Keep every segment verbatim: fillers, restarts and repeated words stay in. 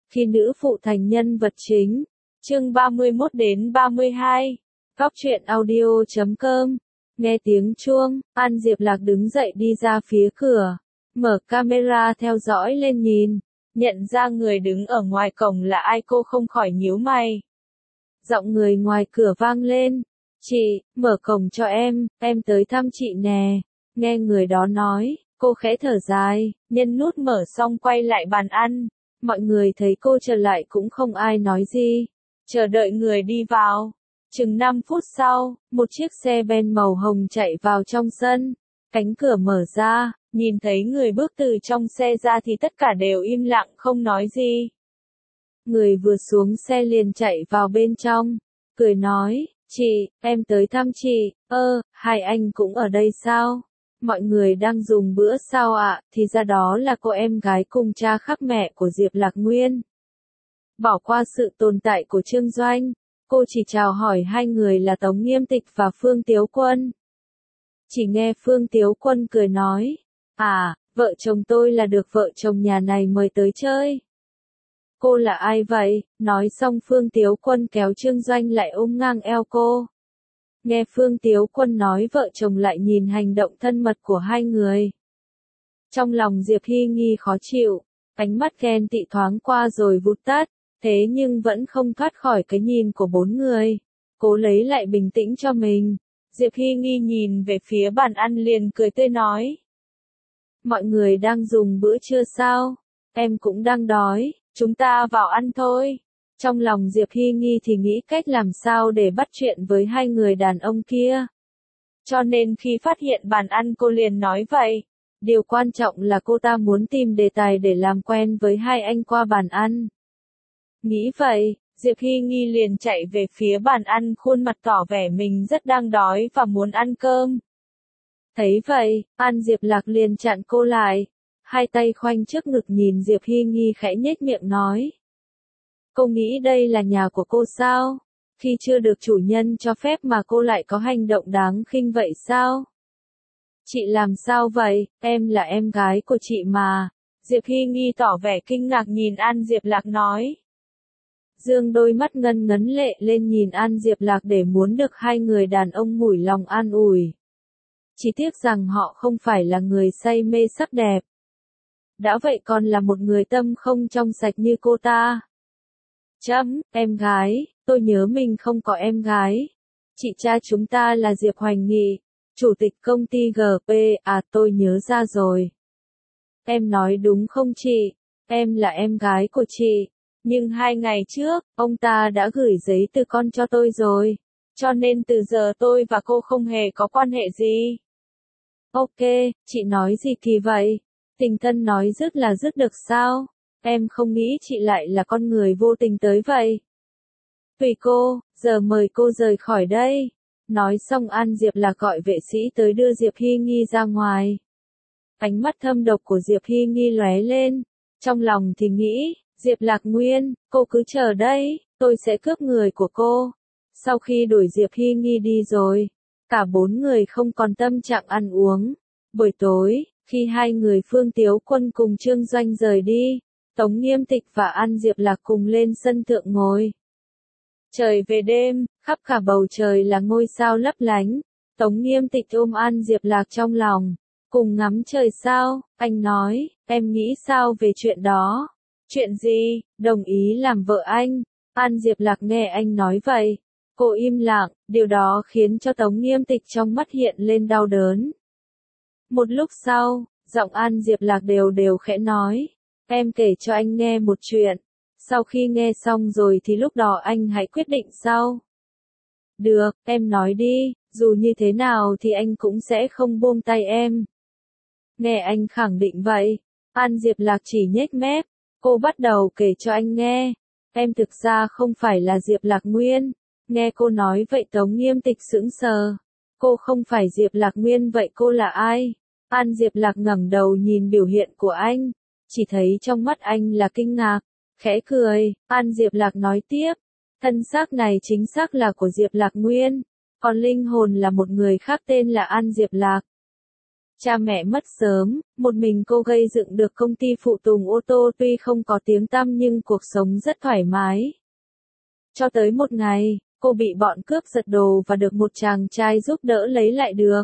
Khi nữ phụ thành nhân vật chính. Chương ba mươi mốt đến ba mươi hai. Góc truyện audio chấm com. Nghe tiếng chuông, An Diệp Lạc đứng dậy đi ra phía cửa. Mở camera theo dõi lên nhìn. Nhận ra người đứng ở ngoài cổng là ai, cô không khỏi nhíu mày. Giọng người ngoài cửa vang lên. Chị, mở cổng cho em, em tới thăm chị nè. Nghe người đó nói, cô khẽ thở dài, nhân nút mở xong quay lại bàn ăn. Mọi người thấy cô trở lại cũng không ai nói gì. Chờ đợi người đi vào. Chừng năm phút sau, một chiếc xe ben màu hồng chạy vào trong sân. Cánh cửa mở ra, nhìn thấy người bước từ trong xe ra thì tất cả đều im lặng không nói gì. Người vừa xuống xe liền chạy vào bên trong, cười nói, chị, em tới thăm chị, ơ, hai anh cũng ở đây sao? Mọi người đang dùng bữa sao ạ, thì ra đó là cô em gái cùng cha khác mẹ của Diệp Lạc Nguyên. Bỏ qua sự tồn tại của Trương Doanh, cô chỉ chào hỏi hai người là Tống Nghiêm Tịch và Phương Tiếu Quân. Chỉ nghe Phương Tiếu Quân cười nói, à, vợ chồng tôi là được vợ chồng nhà này mời tới chơi. Cô là ai vậy? Nói xong Phương Tiếu Quân kéo Trương Doanh lại ôm ngang eo cô. Nghe Phương Tiếu Quân nói vợ chồng lại nhìn hành động thân mật của hai người. Trong lòng Diệp Hy Nghi khó chịu, ánh mắt ghen tị thoáng qua rồi vụt tắt, thế nhưng vẫn không thoát khỏi cái nhìn của bốn người. Cố lấy lại bình tĩnh cho mình. Diệp Hy Nghi nhìn về phía bàn ăn liền cười tươi nói. Mọi người đang dùng bữa trưa sao? Em cũng đang đói, chúng ta vào ăn thôi. Trong lòng Diệp Hy Nghi thì nghĩ cách làm sao để bắt chuyện với hai người đàn ông kia. Cho nên khi phát hiện bàn ăn cô liền nói vậy. Điều quan trọng là cô ta muốn tìm đề tài để làm quen với hai anh qua bàn ăn. Nghĩ vậy, Diệp Hy Nghi liền chạy về phía bàn ăn, khuôn mặt tỏ vẻ mình rất đang đói và muốn ăn cơm. Thấy vậy, An Diệp Lạc liền chặn cô lại. Hai tay khoanh trước ngực nhìn Diệp Hy Nghi khẽ nhếch miệng nói. Cô nghĩ đây là nhà của cô sao? Khi chưa được chủ nhân cho phép mà cô lại có hành động đáng khinh vậy sao? Chị làm sao vậy? Em là em gái của chị mà. Diệp Hy Nghi tỏ vẻ kinh ngạc nhìn An Diệp Lạc nói. Dương đôi mắt ngân ngấn lệ lên nhìn An Diệp Lạc để muốn được hai người đàn ông mủi lòng an ủi. Chỉ tiếc rằng họ không phải là người say mê sắc đẹp. Đã vậy còn là một người tâm không trong sạch như cô ta. Chấm, em gái, tôi nhớ mình không có em gái. Chị cha chúng ta là Diệp Hoành Nghị, chủ tịch công ty giê pê, à tôi nhớ ra rồi. Em nói đúng không chị? Em là em gái của chị. Nhưng hai ngày trước, ông ta đã gửi giấy từ con cho tôi rồi. Cho nên từ giờ tôi và cô không hề có quan hệ gì. Ok, chị nói gì kỳ vậy? Tình thân nói dứt là dứt được sao? Em không nghĩ chị lại là con người vô tình tới vậy. Tùy cô, giờ mời cô rời khỏi đây. Nói xong An Diệp Lạc gọi vệ sĩ tới đưa Diệp Hy Nghi ra ngoài. Ánh mắt thâm độc của Diệp Hy Nghi lóe lên. Trong lòng thì nghĩ, Diệp Lạc Nguyên, cô cứ chờ đây, tôi sẽ cướp người của cô. Sau khi đuổi Diệp Hy Nghi đi rồi, cả bốn người không còn tâm trạng ăn uống. Buổi tối, khi hai người Phương Tiếu Quân cùng Trương Doanh rời đi, Tống Nghiêm Tịch và An Diệp Lạc cùng lên sân thượng ngồi. Trời về đêm, khắp cả bầu trời là ngôi sao lấp lánh. Tống Nghiêm Tịch ôm An Diệp Lạc trong lòng, cùng ngắm trời sao. Anh nói, em nghĩ sao về chuyện đó? Chuyện gì? Đồng ý làm vợ anh. An Diệp Lạc nghe anh nói vậy. Cô im lặng, điều đó khiến cho Tống Nghiêm Tịch trong mắt hiện lên đau đớn. Một lúc sau, giọng An Diệp Lạc đều đều khẽ nói. Em kể cho anh nghe một chuyện. Sau khi nghe xong rồi thì lúc đó anh hãy quyết định sau. Được, em nói đi, dù như thế nào thì anh cũng sẽ không buông tay em. Nghe anh khẳng định vậy. An Diệp Lạc chỉ nhếch mép. Cô bắt đầu kể cho anh nghe. Em thực ra không phải là Diệp Lạc Nguyên. Nghe cô nói vậy Tống Nghiêm Tịch sững sờ. Cô không phải Diệp Lạc Nguyên vậy cô là ai? An Diệp Lạc ngẩng đầu nhìn biểu hiện của anh. Chỉ thấy trong mắt anh là kinh ngạc. Khẽ cười, An Diệp Lạc nói tiếp. Thân xác này chính xác là của Diệp Lạc Nguyên. Còn linh hồn là một người khác tên là An Diệp Lạc. Cha mẹ mất sớm, một mình cô gây dựng được công ty phụ tùng ô tô tuy không có tiếng tăm nhưng cuộc sống rất thoải mái. Cho tới một ngày, cô bị bọn cướp giật đồ và được một chàng trai giúp đỡ lấy lại được.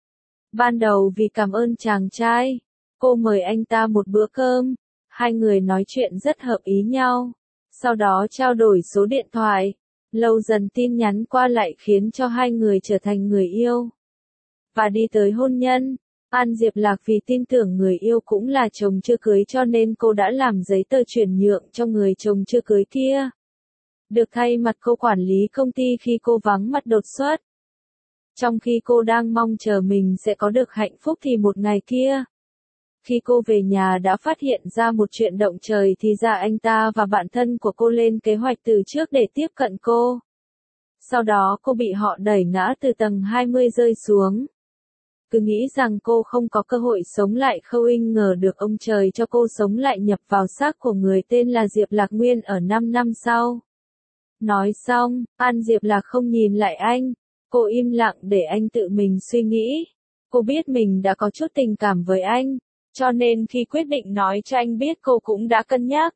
Ban đầu vì cảm ơn chàng trai, cô mời anh ta một bữa cơm, hai người nói chuyện rất hợp ý nhau, sau đó trao đổi số điện thoại, lâu dần tin nhắn qua lại khiến cho hai người trở thành người yêu. Và đi tới hôn nhân, An Diệp Lạc vì tin tưởng người yêu cũng là chồng chưa cưới cho nên cô đã làm giấy tờ chuyển nhượng cho người chồng chưa cưới kia. Được thay mặt cô quản lý công ty khi cô vắng mặt đột xuất. Trong khi cô đang mong chờ mình sẽ có được hạnh phúc thì một ngày kia, khi cô về nhà đã phát hiện ra một chuyện động trời thì ra anh ta và bạn thân của cô lên kế hoạch từ trước để tiếp cận cô. Sau đó cô bị họ đẩy ngã từ tầng hai mươi rơi xuống. Cứ nghĩ rằng cô không có cơ hội sống lại không ngờ được ông trời cho cô sống lại nhập vào xác của người tên là Diệp Lạc Nguyên ở năm năm sau. Nói xong, An Diệp Lạc không nhìn lại anh, cô im lặng để anh tự mình suy nghĩ. Cô biết mình đã có chút tình cảm với anh, cho nên khi quyết định nói cho anh biết cô cũng đã cân nhắc.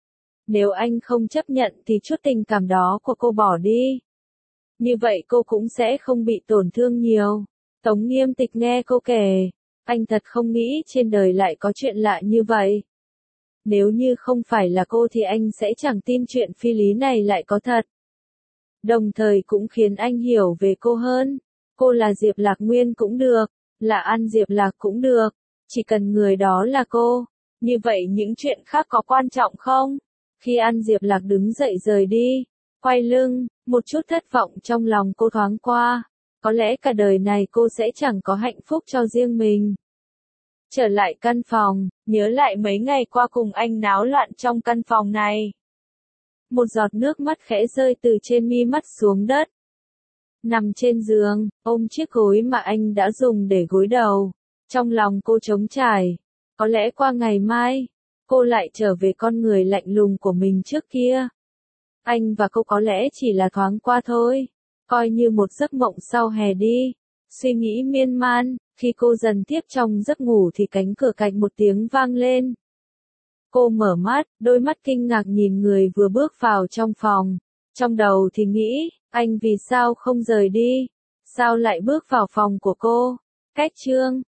Nếu anh không chấp nhận thì chút tình cảm đó của cô bỏ đi. Như vậy cô cũng sẽ không bị tổn thương nhiều. Tống Nghiêm Tịch nghe cô kể, anh thật không nghĩ trên đời lại có chuyện lạ như vậy. Nếu như không phải là cô thì anh sẽ chẳng tin chuyện phi lý này lại có thật. Đồng thời cũng khiến anh hiểu về cô hơn. Cô là Diệp Lạc Nguyên cũng được, là An Diệp Lạc cũng được, chỉ cần người đó là cô. Như vậy những chuyện khác có quan trọng không? Khi An Diệp Lạc đứng dậy rời đi, quay lưng, một chút thất vọng trong lòng cô thoáng qua. Có lẽ cả đời này cô sẽ chẳng có hạnh phúc cho riêng mình. Trở lại căn phòng, nhớ lại mấy ngày qua cùng anh náo loạn trong căn phòng này. Một giọt nước mắt khẽ rơi từ trên mi mắt xuống đất. Nằm trên giường, ôm chiếc gối mà anh đã dùng để gối đầu. Trong lòng cô trống trải. Có lẽ qua ngày mai, cô lại trở về con người lạnh lùng của mình trước kia. Anh và cô có lẽ chỉ là thoáng qua thôi. Coi như một giấc mộng sau hè đi. Suy nghĩ miên man, khi cô dần tiếp trong giấc ngủ thì cánh cửa cạch một tiếng vang lên. Cô mở mắt, đôi mắt kinh ngạc nhìn người vừa bước vào trong phòng. Trong đầu thì nghĩ, anh vì sao không rời đi? Sao lại bước vào phòng của cô? Cách chương